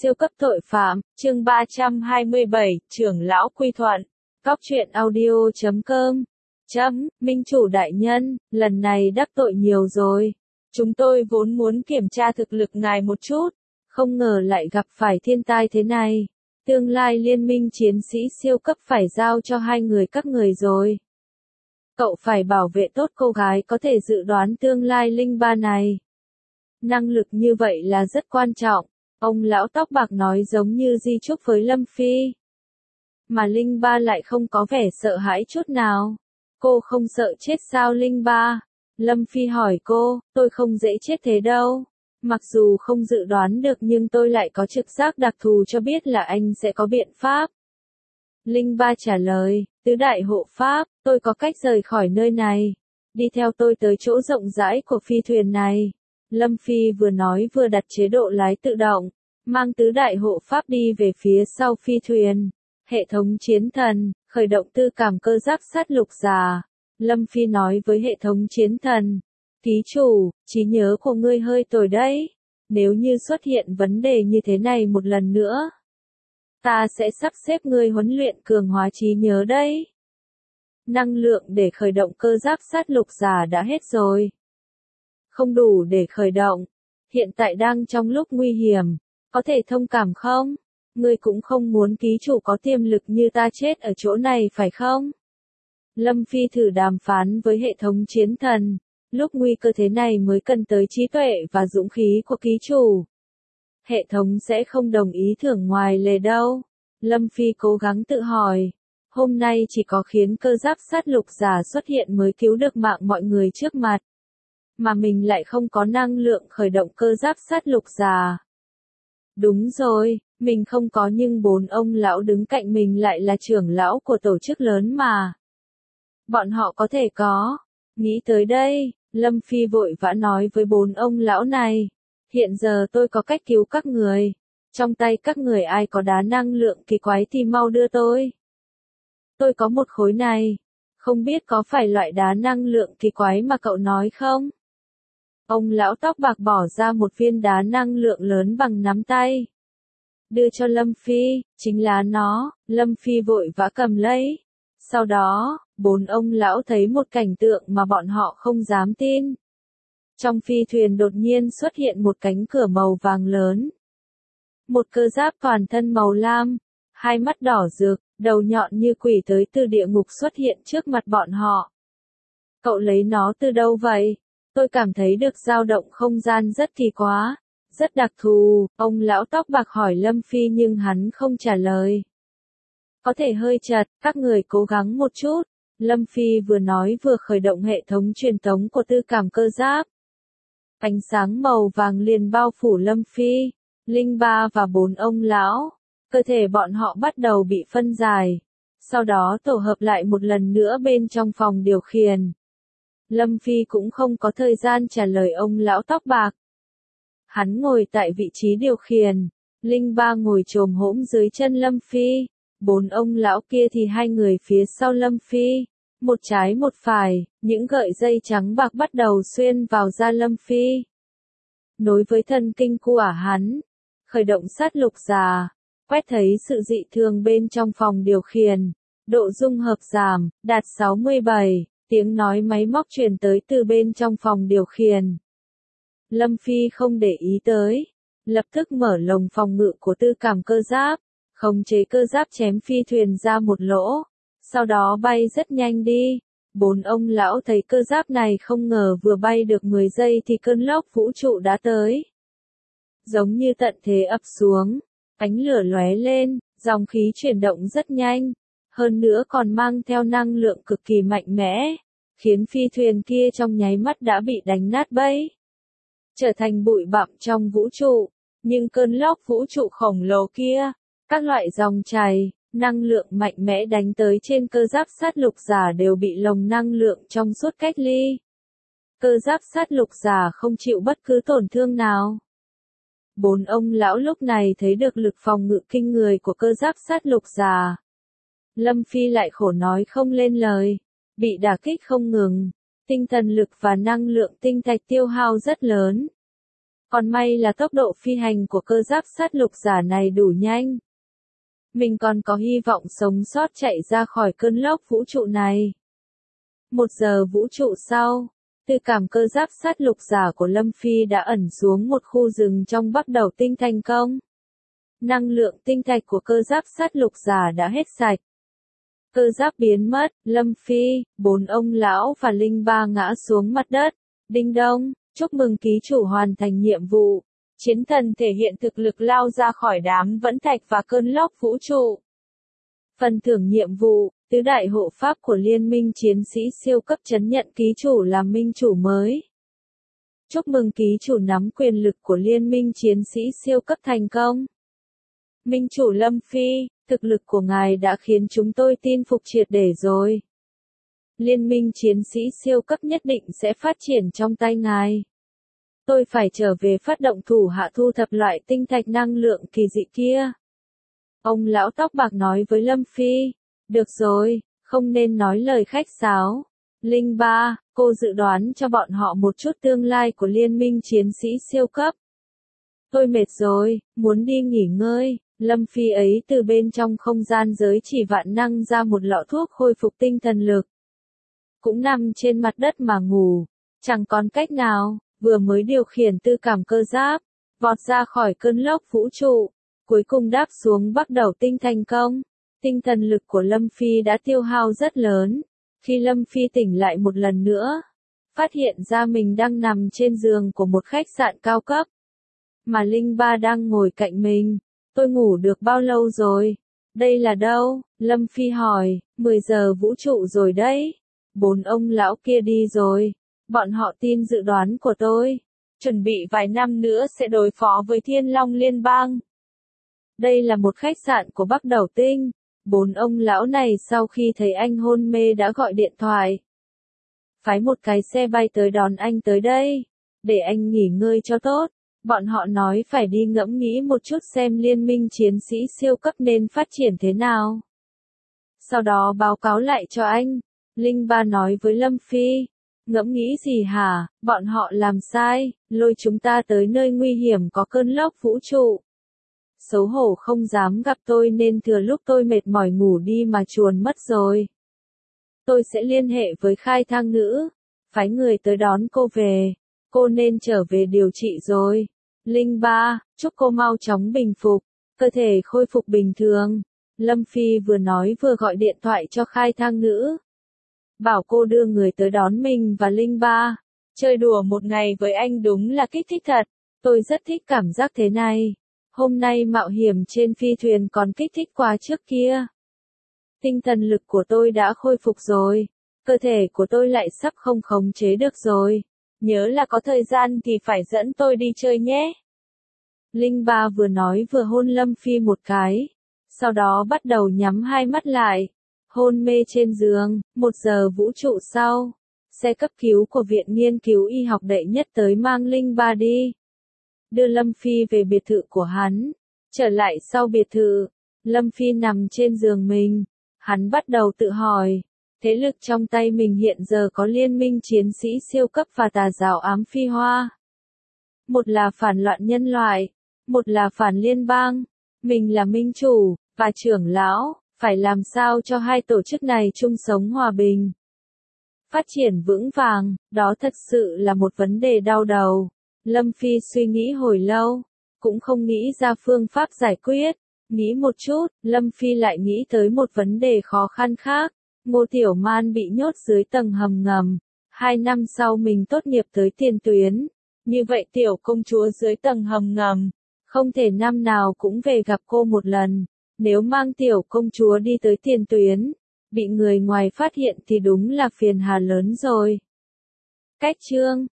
Siêu cấp tội phạm, chương 327, trưởng lão quy thuận. Góc truyện audio.com. Minh chủ đại nhân, lần này đắc tội nhiều rồi. Chúng tôi vốn muốn kiểm tra thực lực ngài một chút, không ngờ lại gặp phải thiên tai thế này. Tương lai liên minh chiến sĩ siêu cấp phải giao cho hai người các người rồi. Cậu phải bảo vệ tốt cô gái có thể dự đoán tương lai linh ba này. Năng lực như vậy là rất quan trọng. Ông lão tóc bạc nói giống như di chúc với Lâm Phi. Mà Linh Ba lại không có vẻ sợ hãi chút nào. Cô không sợ chết sao Linh Ba? Lâm Phi hỏi cô, tôi không dễ chết thế đâu. Mặc dù không dự đoán được nhưng tôi lại có trực giác đặc thù cho biết là anh sẽ có biện pháp. Linh Ba trả lời, tứ đại hộ pháp, tôi có cách rời khỏi nơi này. Đi theo tôi tới chỗ rộng rãi của phi thuyền này. Lâm Phi vừa nói vừa đặt chế độ lái tự động, mang tứ đại hộ pháp đi về phía sau phi thuyền. Hệ thống chiến thần, khởi động tư cảm cơ giáp sát lục già. Lâm Phi nói với hệ thống chiến thần, ký chủ, trí nhớ của ngươi hơi tồi đấy. Nếu như xuất hiện vấn đề như thế này một lần nữa, ta sẽ sắp xếp ngươi huấn luyện cường hóa trí nhớ đấy. Năng lượng để khởi động cơ giáp sát lục già đã hết rồi. Không đủ để khởi động. Hiện tại đang trong lúc nguy hiểm. Có thể thông cảm không? Ngươi cũng không muốn ký chủ có tiềm lực như ta chết ở chỗ này phải không? Lâm Phi thử đàm phán với hệ thống chiến thần. Lúc nguy cơ thế này mới cần tới trí tuệ và dũng khí của ký chủ. Hệ thống sẽ không đồng ý thưởng ngoài lề đâu. Lâm Phi cố gắng tự hỏi. Hôm nay chỉ có khiến cơ giáp sát lục giả xuất hiện mới cứu được mạng mọi người trước mặt. Mà mình lại không có năng lượng khởi động cơ giáp sát lục già. Đúng rồi, mình không có nhưng bốn ông lão đứng cạnh mình lại là trưởng lão của tổ chức lớn mà. Bọn họ có thể có. Nghĩ tới đây, Lâm Phi vội vã nói với bốn ông lão này. Hiện giờ tôi có cách cứu các người. Trong tay các người ai có đá năng lượng kỳ quái thì mau đưa tôi. Tôi có một khối này. Không biết có phải loại đá năng lượng kỳ quái mà cậu nói không? Ông lão tóc bạc bỏ ra một viên đá năng lượng lớn bằng nắm tay. Đưa cho Lâm Phi, chính là nó, Lâm Phi vội vã cầm lấy. Sau đó, bốn ông lão thấy một cảnh tượng mà bọn họ không dám tin. Trong phi thuyền đột nhiên xuất hiện một cánh cửa màu vàng lớn. Một cơ giáp toàn thân màu lam, hai mắt đỏ rực, đầu nhọn như quỷ tới từ địa ngục xuất hiện trước mặt bọn họ. Cậu lấy nó từ đâu vậy? Tôi cảm thấy được dao động không gian rất kỳ quá, rất đặc thù, ông lão tóc bạc hỏi Lâm Phi nhưng hắn không trả lời. Có thể hơi chật, các người cố gắng một chút. Lâm Phi vừa nói vừa khởi động hệ thống truyền tống của tư cảm cơ giáp. Ánh sáng màu vàng liền bao phủ Lâm Phi, Linh Ba và bốn ông lão. Cơ thể bọn họ bắt đầu bị phân giải. Sau đó tổ hợp lại một lần nữa bên trong phòng điều khiển. Lâm Phi cũng không có thời gian trả lời ông lão tóc bạc. Hắn ngồi tại vị trí điều khiển. Linh Ba ngồi chồm hổm dưới chân Lâm Phi. Bốn ông lão kia thì hai người phía sau Lâm Phi. Một trái một phải, những gợi dây trắng bạc bắt đầu xuyên vào da Lâm Phi. Nối với thần kinh của hắn. Khởi động sát lục già. Quét thấy sự dị thường bên trong phòng điều khiển. Độ dung hợp giảm, đạt 67. Tiếng nói máy móc truyền tới từ bên trong phòng điều khiển. Lâm Phi không để ý tới. Lập tức mở lồng phòng ngự của tư cảm cơ giáp. Khống chế cơ giáp chém phi thuyền ra một lỗ. Sau đó bay rất nhanh đi. Bốn ông lão thấy cơ giáp này không ngờ vừa bay được 10 giây thì cơn lốc vũ trụ đã tới. Giống như tận thế ập xuống. Ánh lửa lóe lên, dòng khí chuyển động rất nhanh. Hơn nữa còn mang theo năng lượng cực kỳ mạnh mẽ, khiến phi thuyền kia trong nháy mắt đã bị đánh nát bấy. Trở thành bụi bặm trong vũ trụ, nhưng cơn lốc vũ trụ khổng lồ kia, các loại dòng chảy, năng lượng mạnh mẽ đánh tới trên cơ giáp sát lục giả đều bị lồng năng lượng trong suốt cách ly. Cơ giáp sát lục giả không chịu bất cứ tổn thương nào. Bốn ông lão lúc này thấy được lực phòng ngự kinh người của cơ giáp sát lục giả. Lâm Phi lại khổ nói không lên lời, bị đả kích không ngừng, tinh thần lực và năng lượng tinh thạch tiêu hao rất lớn. Còn may là tốc độ phi hành của cơ giáp sát lục giả này đủ nhanh. Mình còn có hy vọng sống sót chạy ra khỏi cơn lốc vũ trụ này. 1 giờ vũ trụ sau, từ cảm cơ giáp sát lục giả của Lâm Phi đã ẩn xuống một khu rừng trong Bắc Đầu Tinh thành công. Năng lượng tinh thạch của cơ giáp sát lục giả đã hết sạch. Cơ giáp biến mất, Lâm Phi, 4 ông lão và Linh Ba ngã xuống mặt đất. Đinh đông, chúc mừng ký chủ hoàn thành nhiệm vụ. Chiến thần thể hiện thực lực lao ra khỏi đám vẫn thạch và cơn lốc vũ trụ. Phần thưởng nhiệm vụ, tứ đại hộ pháp của Liên minh chiến sĩ siêu cấp trấn nhận ký chủ làm minh chủ mới. Chúc mừng ký chủ nắm quyền lực của Liên minh chiến sĩ siêu cấp thành công. Minh chủ Lâm Phi, thực lực của ngài đã khiến chúng tôi tin phục triệt để rồi. Liên minh chiến sĩ siêu cấp nhất định sẽ phát triển trong tay ngài. Tôi phải trở về phát động thủ hạ thu thập loại tinh thạch năng lượng kỳ dị kia. Ông lão tóc bạc nói với Lâm Phi. Được rồi, không nên nói lời khách sáo. Linh Ba, cô dự đoán cho bọn họ một chút tương lai của liên minh chiến sĩ siêu cấp. Tôi mệt rồi, muốn đi nghỉ ngơi. Lâm Phi ấy từ bên trong không gian giới chỉ vạn năng ra một lọ thuốc khôi phục tinh thần lực. Cũng nằm trên mặt đất mà ngủ. Chẳng còn cách nào, vừa mới điều khiển tư cảm cơ giáp, vọt ra khỏi cơn lốc vũ trụ, cuối cùng đáp xuống Bắc Đầu Tinh thành công. Tinh thần lực của Lâm Phi đã tiêu hao rất lớn. Khi Lâm Phi tỉnh lại một lần nữa, phát hiện ra mình đang nằm trên giường của một khách sạn cao cấp. Mà Linh Ba đang ngồi cạnh mình. Tôi ngủ được bao lâu rồi? Đây là đâu? Lâm Phi hỏi. 10 giờ vũ trụ rồi đấy. 4 ông lão kia đi rồi. Bọn họ tin dự đoán của tôi. Chuẩn bị vài năm nữa sẽ đối phó với Thiên Long Liên bang. Đây là một khách sạn của Bắc Đầu Tinh. 4 ông lão này sau khi thấy anh hôn mê đã gọi điện thoại. Phái một cái xe bay tới đón anh tới đây. Để anh nghỉ ngơi cho tốt. Bọn họ nói phải đi ngẫm nghĩ một chút xem liên minh chiến sĩ siêu cấp nên phát triển thế nào. Sau đó báo cáo lại cho anh. Linh Ba nói với Lâm Phi. Ngẫm nghĩ gì hả? Bọn họ làm sai, lôi chúng ta tới nơi nguy hiểm có cơn lốc vũ trụ. Xấu hổ không dám gặp tôi nên thừa lúc tôi mệt mỏi ngủ đi mà chuồn mất rồi. Tôi sẽ liên hệ với Khai Thang Ngữ, phái người tới đón cô về. Cô nên trở về điều trị rồi. Linh Ba, chúc cô mau chóng bình phục, cơ thể khôi phục bình thường. Lâm Phi vừa nói vừa gọi điện thoại cho Khai Thang Ngữ. Bảo cô đưa người tới đón mình và Linh Ba. Chơi đùa một ngày với anh đúng là kích thích thật. Tôi rất thích cảm giác thế này. Hôm nay mạo hiểm trên phi thuyền còn kích thích quá trước kia. Tinh thần lực của tôi đã khôi phục rồi. Cơ thể của tôi lại sắp không khống chế được rồi. Nhớ là có thời gian thì phải dẫn tôi đi chơi nhé. Linh Ba vừa nói vừa hôn Lâm Phi một cái. Sau đó bắt đầu nhắm hai mắt lại. Hôn mê trên giường. 1 giờ vũ trụ sau. Xe cấp cứu của Viện Nghiên cứu Y học đệ nhất tới mang Linh Ba đi. Đưa Lâm Phi về biệt thự của hắn. Trở lại sau biệt thự. Lâm Phi nằm trên giường mình. Hắn bắt đầu tự hỏi. Thế lực trong tay mình hiện giờ có liên minh chiến sĩ siêu cấp và tà giáo ám phi hoa. Một là phản loạn nhân loại. Một là phản liên bang. Mình là minh chủ, và trưởng lão. Phải làm sao cho hai tổ chức này chung sống hòa bình. Phát triển vững vàng, đó thật sự là một vấn đề đau đầu. Lâm Phi suy nghĩ hồi lâu, cũng không nghĩ ra phương pháp giải quyết. Nghĩ một chút, Lâm Phi lại nghĩ tới một vấn đề khó khăn khác. Ngô Tiểu Man bị nhốt dưới tầng hầm ngầm. 2 năm sau mình tốt nghiệp tới tiền tuyến. Như vậy tiểu công chúa dưới tầng hầm ngầm. Không thể năm nào cũng về gặp cô một lần. Nếu mang tiểu công chúa đi tới tiền tuyến, bị người ngoài phát hiện thì đúng là phiền hà lớn rồi. Cách chương